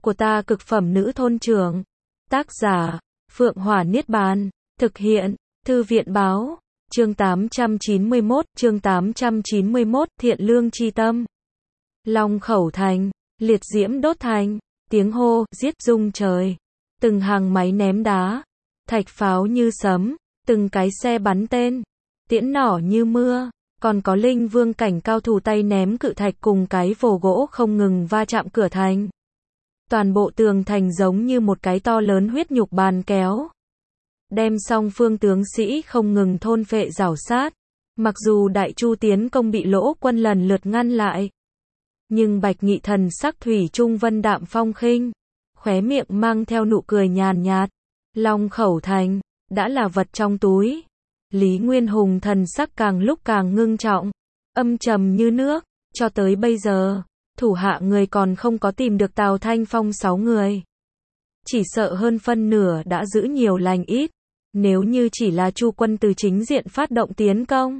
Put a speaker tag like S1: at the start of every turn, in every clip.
S1: của ta cực phẩm nữ thôn trưởng. Tác giả, Phượng Hỏa Niết Bàn. Thực hiện, Thư viện Báo. Chương 891, Thiện Lương Chi Tâm. Long Khẩu Thành, liệt diễm đốt thành, tiếng hô, giết rung trời. Từng hàng máy ném đá, thạch pháo như sấm, từng cái xe bắn tên, tiễn nỏ như mưa, còn có linh vương cảnh cao thủ tay ném cự thạch cùng cái vồ gỗ không ngừng va chạm cửa thành. Toàn bộ tường thành giống như một cái to lớn huyết nhục bàn kéo. Đem song phương tướng sĩ không ngừng thôn phệ rảo sát. Mặc dù Đại Chu tiến công bị Lỗ Quân lần lượt ngăn lại, nhưng Bạch Nghị thần sắc thủy chung vân đạm phong khinh, khóe miệng mang theo nụ cười nhàn nhạt. Long Khẩu Thành đã là vật trong túi. Lý Nguyên Hùng thần sắc càng lúc càng ngưng trọng, âm trầm như nước. Cho tới bây giờ, thủ hạ người còn không có tìm được Tào Thanh Phong 6 người. Chỉ sợ hơn phân nửa đã giữ nhiều lành ít. Nếu như chỉ là Chu quân từ chính diện phát động tiến công,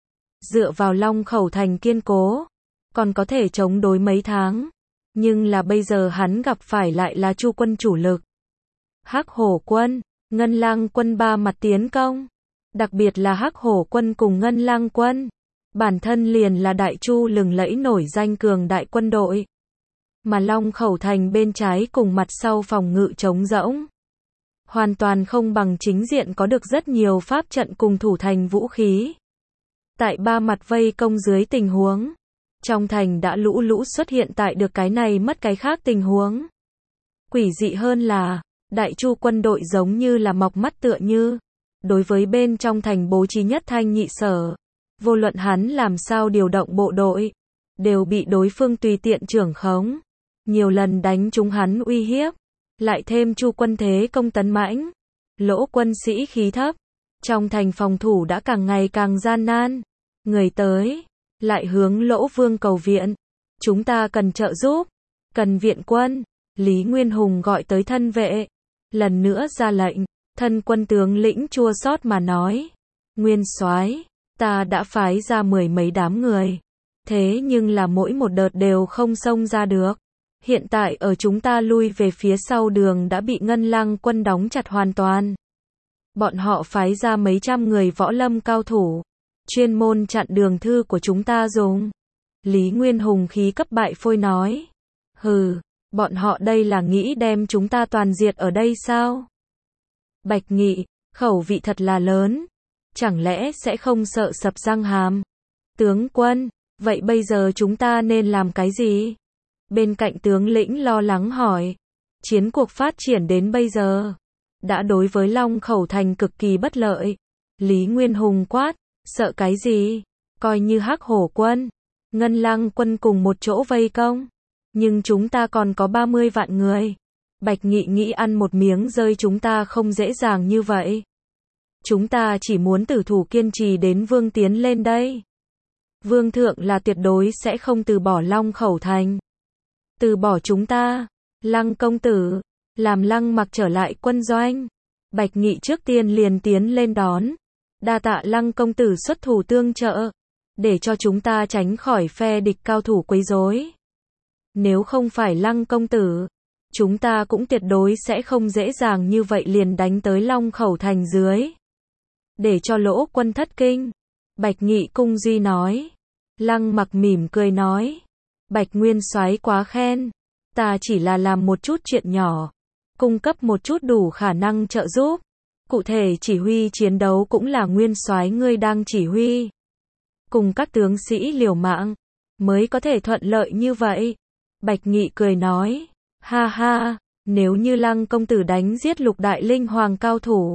S1: dựa vào Long Khẩu Thành kiên cố, còn có thể chống đối mấy tháng. Nhưng là bây giờ hắn gặp phải lại là Chu quân chủ lực. Hắc Hổ quân, Ngân Lang quân ba mặt tiến công. Đặc biệt là Hắc Hổ quân cùng Ngân Lang quân. Bản thân liền là Đại Chu lừng lẫy nổi danh cường đại quân đội. Mà Long Khẩu Thành bên trái cùng mặt sau phòng ngự trống rỗng. Hoàn toàn không bằng chính diện có được rất nhiều pháp trận cùng thủ thành vũ khí. Tại ba mặt vây công dưới tình huống, trong thành đã lũ lũ xuất hiện tại được cái này mất cái khác tình huống. Quỷ dị hơn là, Đại Chu quân đội giống như là mọc mắt tựa như, đối với bên trong thành bố trí nhất thanh nhị sở. Vô luận hắn làm sao điều động bộ đội, đều bị đối phương tùy tiện trưởng khống. Nhiều lần đánh trúng hắn uy hiếp. Lại thêm Chu quân thế công tấn mãnh, Lỗ quân sĩ khí thấp, trong thành phòng thủ đã càng ngày càng gian nan. Người tới, lại hướng Lỗ Vương cầu viện. Chúng ta cần trợ giúp, cần viện quân. Lý Nguyên Hùng gọi tới thân vệ, lần nữa ra lệnh. Thân quân tướng lĩnh chua xót mà nói, Nguyên soái, ta đã phái ra 10 mấy đám người, thế nhưng là mỗi một đợt đều không xông ra được. Hiện tại ở chúng ta lui về phía sau đường đã bị Ngân Lang quân đóng chặt hoàn toàn. Bọn họ phái ra mấy trăm người võ lâm cao thủ, chuyên môn chặn đường thư của chúng ta dùng. Lý Nguyên Hùng khí cấp bại phôi nói. Hừ, bọn họ đây là nghĩ đem chúng ta toàn diệt ở đây sao? Bạch Nghị, khẩu vị thật là lớn. Chẳng lẽ sẽ không sợ sập răng hàm? Tướng quân, vậy bây giờ chúng ta nên làm cái gì? Bên cạnh tướng lĩnh lo lắng hỏi. Chiến cuộc phát triển đến bây giờ, đã đối với Long Khẩu Thành cực kỳ bất lợi. Lý Nguyên Hùng quát, sợ cái gì? Coi như Hắc Hổ quân, Ngân Lang quân cùng một chỗ vây công. Nhưng chúng ta còn có 30 vạn người. Bạch Nghị nghĩ ăn một miếng rơi chúng ta không dễ dàng như vậy. Chúng ta chỉ muốn tử thủ kiên trì đến Vương tiến lên đây. Vương thượng là tuyệt đối sẽ không từ bỏ Long Khẩu Thành. Từ bỏ chúng ta. Lăng công tử, làm Lăng Mặc trở lại quân doanh. Bạch Nghị trước tiên liền tiến lên đón. Đa tạ Lăng công tử xuất thủ tương trợ, để cho chúng ta tránh khỏi phe địch cao thủ quấy rối. Nếu không phải Lăng công tử, chúng ta cũng tuyệt đối sẽ không dễ dàng như vậy liền đánh tới Long Khẩu Thành dưới. Để cho Lỗ quân thất kinh. Bạch Nghị cung duy nói. Lăng Mặc mỉm cười nói. Bạch Nguyên soái quá khen. Ta chỉ là làm một chút chuyện nhỏ, cung cấp một chút đủ khả năng trợ giúp. Cụ thể chỉ huy chiến đấu cũng là Nguyên soái ngươi đang chỉ huy. Cùng các tướng sĩ liều mạng, mới có thể thuận lợi như vậy. Bạch Nghị cười nói. Ha ha, nếu như Lăng công tử đánh giết Lục đại linh hoàng cao thủ,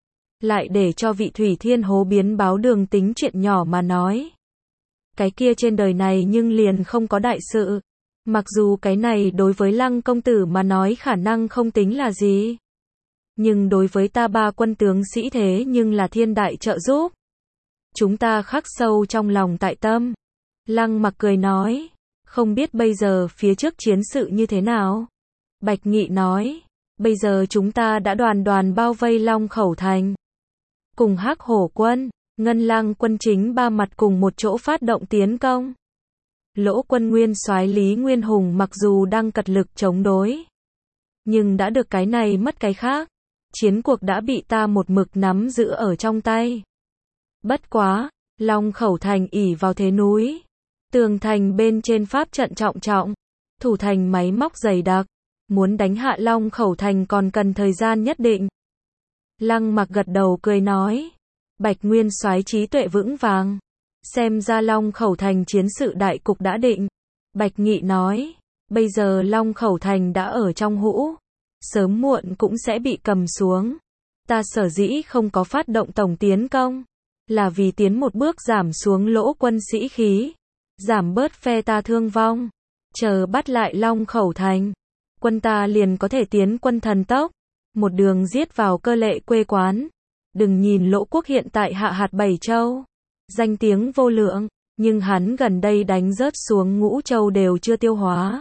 S1: lại để cho vị Thủy Thiên Hố biến báo đường tính chuyện nhỏ mà nói, cái kia trên đời này nhưng liền không có đại sự. Mặc dù cái này đối với Lăng công tử mà nói khả năng không tính là gì, nhưng đối với ta ba quân tướng sĩ thế nhưng là thiên đại trợ giúp. Chúng ta khắc sâu trong lòng tại tâm. Lăng Mặc cười nói. Không biết bây giờ phía trước chiến sự như thế nào? Bạch Nghị nói. Bây giờ chúng ta đã đoàn đoàn bao vây Long Khẩu Thành. Cùng Hắc Hổ quân, Ngân Lang quân chính ba mặt cùng một chỗ phát động tiến công. Lỗ quân nguyên soái Lý Nguyên Hùng mặc dù đang cật lực chống đối, Nhưng đã được cái này mất cái khác. Chiến cuộc đã bị ta một mực nắm giữ ở trong tay. Bất quá, Long Khẩu Thành ỷ vào thế núi. Tường thành bên trên pháp trận trọng trọng. Thủ thành máy móc dày đặc. Muốn đánh hạ Long Khẩu Thành còn cần thời gian nhất định. Lăng Mặc gật đầu cười nói. Bạch Nguyên soái trí tuệ vững vàng. Xem ra Long Khẩu Thành chiến sự đại cục đã định. Bạch Nghị nói. Bây giờ Long Khẩu Thành đã ở trong hũ. Sớm muộn cũng sẽ bị cầm xuống. Ta sở dĩ không có phát động tổng tiến công. Là vì tiến một bước giảm xuống lỗ quân sĩ khí. Giảm bớt phe ta thương vong. Chờ bắt lại Long Khẩu Thành. Quân ta liền có thể tiến quân thần tốc. Một đường giết vào Cơ Lệ quê quán. Đừng nhìn Lỗ Quốc hiện tại hạ hạt 7 châu. Danh tiếng vô lượng. Nhưng hắn gần đây đánh rớt xuống Ngũ Châu đều chưa tiêu hóa.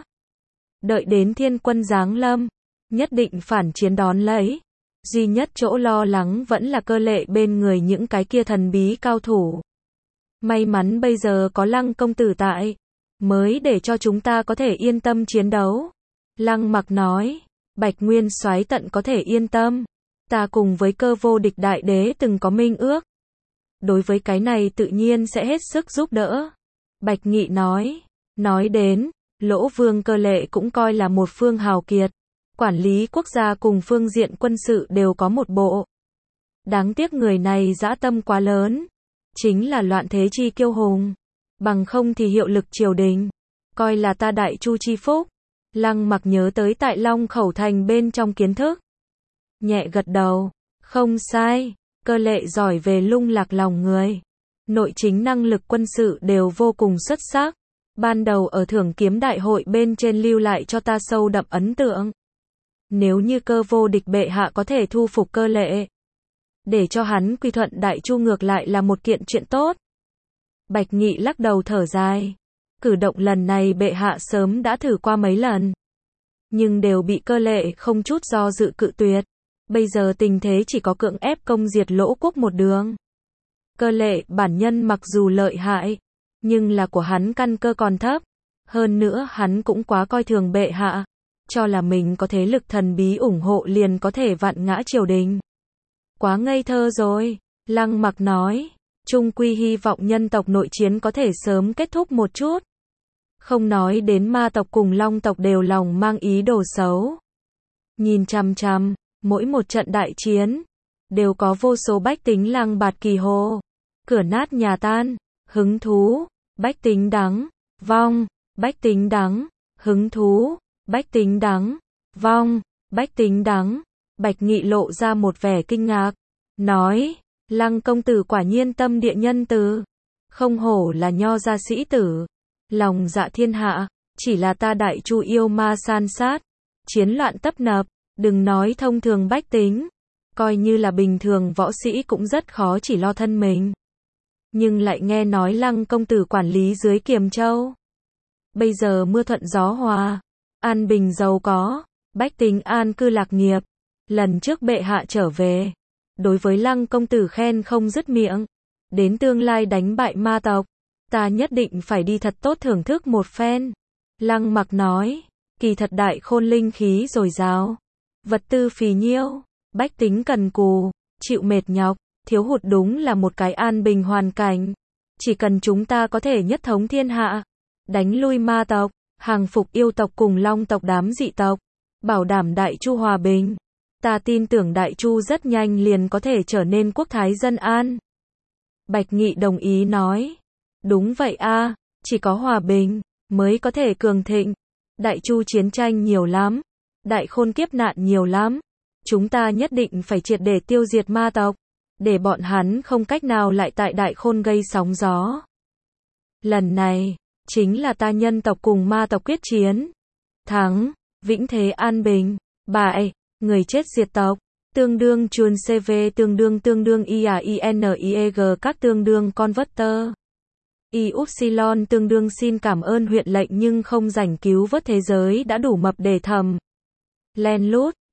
S1: Đợi đến thiên quân giáng lâm. Nhất định phản chiến đón lấy. Duy nhất chỗ lo lắng vẫn là Cơ Lệ bên người những cái kia thần bí cao thủ. May mắn bây giờ có Lăng công tử tại. Mới để cho chúng ta có thể yên tâm chiến đấu. Lăng Mặc nói. Bạch Nguyên soái tận có thể yên tâm. Ta cùng với Cơ Vô Địch đại đế từng có minh ước. Đối với cái này tự nhiên sẽ hết sức giúp đỡ. Bạch Nghị nói. Nói đến, Lỗ Vương Cơ Lệ cũng coi là một phương hào kiệt. Quản lý quốc gia cùng phương diện quân sự đều có một bộ. Đáng tiếc người này dã tâm quá lớn. Chính là loạn thế chi kiêu hùng. Bằng không thì hiệu lực triều đình. Coi là ta đại chu chi phúc. Lăng Mặc nhớ tới tại Long Khẩu Thành bên trong kiến thức. Nhẹ gật đầu. Không sai. Cơ Lệ giỏi về lung lạc lòng người. Nội chính năng lực quân sự đều vô cùng xuất sắc. Ban đầu ở Thưởng Kiếm Đại hội bên trên lưu lại cho ta sâu đậm ấn tượng. Nếu như Cơ Vô Địch bệ hạ có thể thu phục Cơ Lệ. Để cho hắn quy thuận đại chu ngược lại là một kiện chuyện tốt. Bạch Nghị lắc đầu thở dài. Cử động lần này bệ hạ sớm đã thử qua mấy lần. Nhưng đều bị Cơ Lệ không chút do dự cự tuyệt. Bây giờ tình thế chỉ có cưỡng ép công diệt Lỗ Quốc một đường. Cơ Lệ bản nhân mặc dù lợi hại. Nhưng là của hắn căn cơ còn thấp. Hơn nữa hắn cũng quá coi thường bệ hạ. Cho là mình có thế lực thần bí ủng hộ liền có thể vặn ngã triều đình. Quá ngây thơ rồi. Lăng Mặc nói. Chung quy hy vọng nhân tộc nội chiến có thể sớm kết thúc một chút. Không nói đến ma tộc cùng long tộc đều lòng mang ý đồ xấu. Nhìn chằm chằm, mỗi một trận đại chiến, đều có vô số bách tính lăng bạt kỳ hồ. Cửa nát nhà tan, hứng thú, bách tính đắng, vong, bách tính đắng, hứng thú, bách tính đắng, vong, bách tính đắng. Bạch Nghị lộ ra một vẻ kinh ngạc, nói, Lăng công tử quả nhiên tâm địa nhân từ, không hổ là nho gia sĩ tử, lòng dạ thiên hạ, chỉ là ta đại chu yêu ma san sát, chiến loạn tấp nập, đừng nói thông thường bách tính, coi như là bình thường võ sĩ cũng rất khó chỉ lo thân mình. Nhưng lại nghe nói Lăng công tử quản lý dưới Kiềm Châu. Bây giờ mưa thuận gió hòa, an bình giàu có, bách tính an cư lạc nghiệp. Lần trước bệ hạ trở về, đối với Lăng công tử khen không dứt miệng. Đến tương lai đánh bại ma tộc, ta nhất định phải đi thật tốt thưởng thức một phen. Lăng Mặc nói, kỳ thật đại khôn linh khí dồi dào, vật tư phì nhiêu, bách tính cần cù, chịu mệt nhọc, thiếu hụt đúng là một cái an bình hoàn cảnh. Chỉ cần chúng ta có thể nhất thống thiên hạ, đánh lui ma tộc, hàng phục yêu tộc cùng long tộc đám dị tộc, bảo đảm đại chu hòa bình. Ta tin tưởng đại chu rất nhanh liền có thể trở nên quốc thái dân an. Bạch Nghị đồng ý nói. Đúng vậy a, chỉ có hòa bình, mới có thể cường thịnh. Đại chu chiến tranh nhiều lắm. Đại khôn kiếp nạn nhiều lắm. Chúng ta nhất định phải triệt để tiêu diệt ma tộc. Để bọn hắn không cách nào lại tại đại khôn gây sóng gió. Lần này, chính là ta nhân tộc cùng ma tộc quyết chiến. Thắng, vĩnh thế an bình. Bại, người chết diệt tộc. Tương đương chuồn CV tương đương IAINIEG các tương đương converter. Y-upsilon tương đương xin cảm ơn huyện lệnh nhưng không rảnh cứu vớt thế giới đã đủ mập để thầm. Len lút,